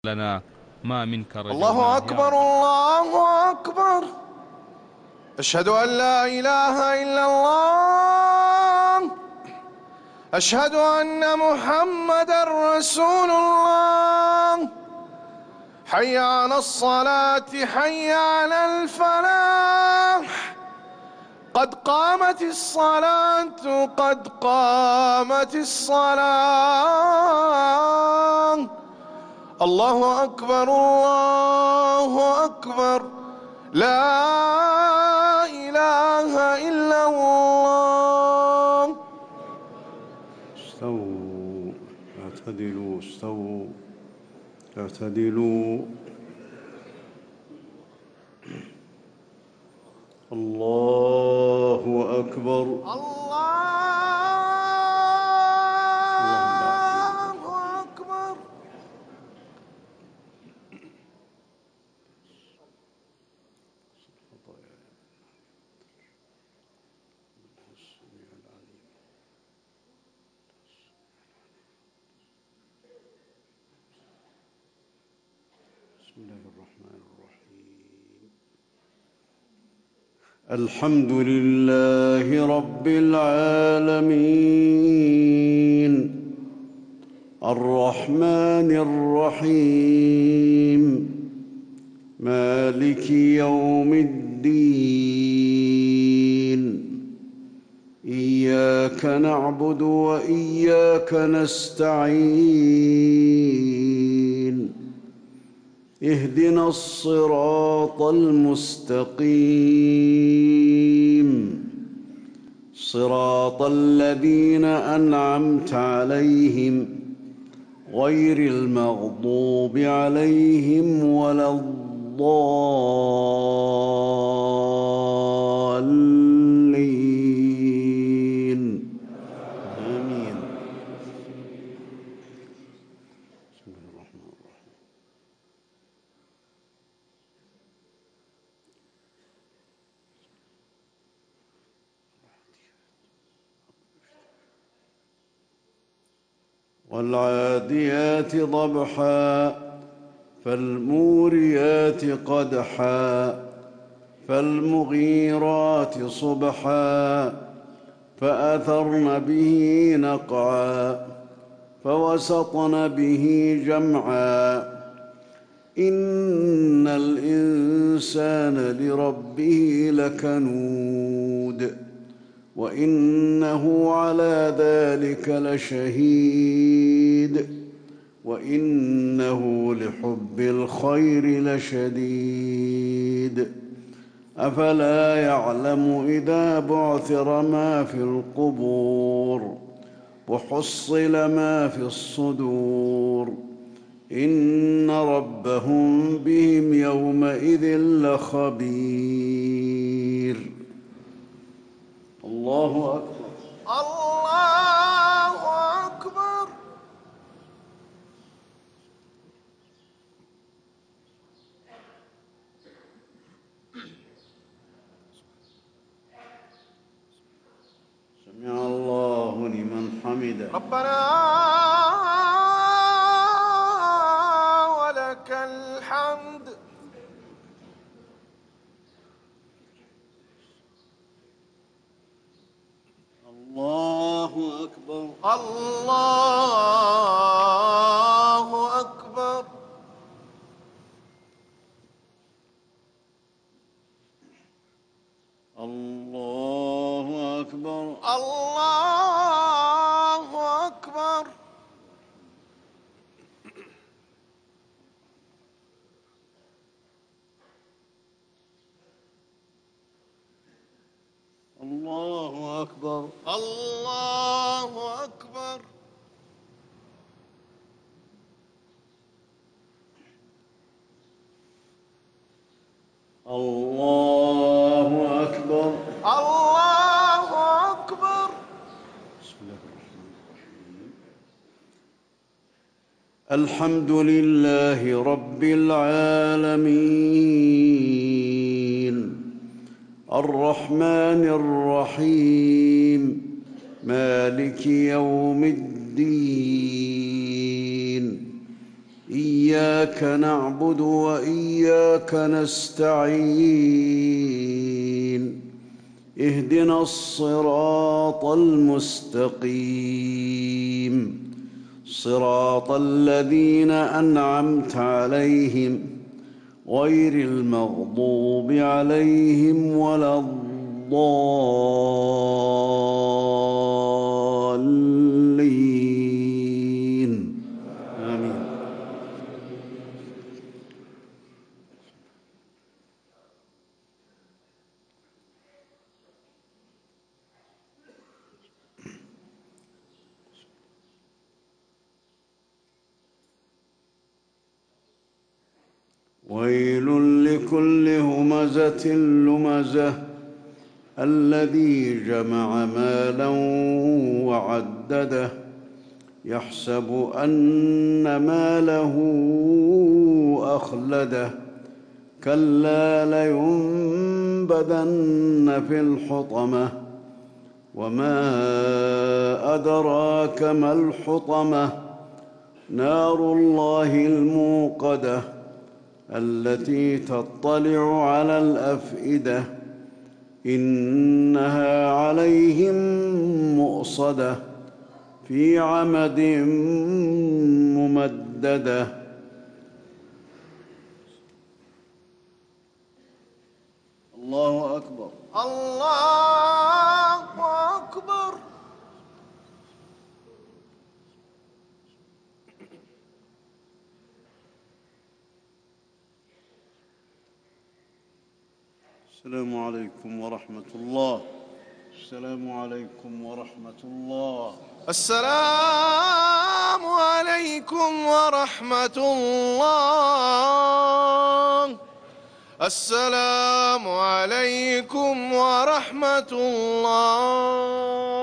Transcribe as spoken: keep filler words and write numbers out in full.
لنا ما منك الله رجوناه يا أكبر رب العالمين. الله أكبر. أشهد أن لا إله إلا الله. أشهد أن محمدا رسول الله. حي على الصلاة حي على الفلاح. قد قامت الصلاة قد قامت الصلاة. الله أكبر الله أكبر. لا إله إلا الله. استووا اعتدلوا استووا اعتدلوا. الله أكبر. الله أكبر. بسم الله الرحمن الرحيم. الحمد لله رب العالمين الرحمن الرحيم مالك يوم الدين. إياك نعبد وإياك نستعين. اهدنا الصراط المستقيم صراط الذين أنعمت عليهم غير المغضوب عليهم ولا الضالين. آمين. بسم الله الرحمن الرحيم. والعاديات ضبحا فالموريات قدحا فالمغيرات صبحا فأثرن به نقعا فوسطن به جمعا. إن الإنسان لربه لكنود وإنه على ذلك لشهيد وإنه لحب الخير لشديد. أفلا يعلم إذا بعثر ما في القبور وحصل ما في الصدور إن ربهم بهم يومئذ لخبير. الله أكبر. الله أكبر. سمع الله لمن حمده. ربنا ولك الحمد. الله أكبر. الله أكبر. الله أكبر. الله أكبر. الله أكبر. الله أكبر. الله أكبر. الله أكبر. بسم الله الرحمن الرحيم. الحمد لله رب العالمين الرحمن الرحيم مالك يوم الدين. إياك نعبد وإياك نستعين اهدنا الصراط المستقيم صراط الذين أنعمت عليهم غير المغضوب عليهم ولا الضالين آمين. ويل لكل همزة لمزة الذي جمع مالا وعدده يحسب أن ماله أخلده كلا لينبذن في الحطمة وما أدراك ما الحطمة نار الله الموقدة التي تطلع على الأفئدة إنها عليهم مؤصدة في عمد ممددة. الله أكبر. الله أكبر. السلام عليكم ورحمة الله. السلام عليكم ورحمة الله. السلام عليكم ورحمة الله. السلام عليكم ورحمة الله.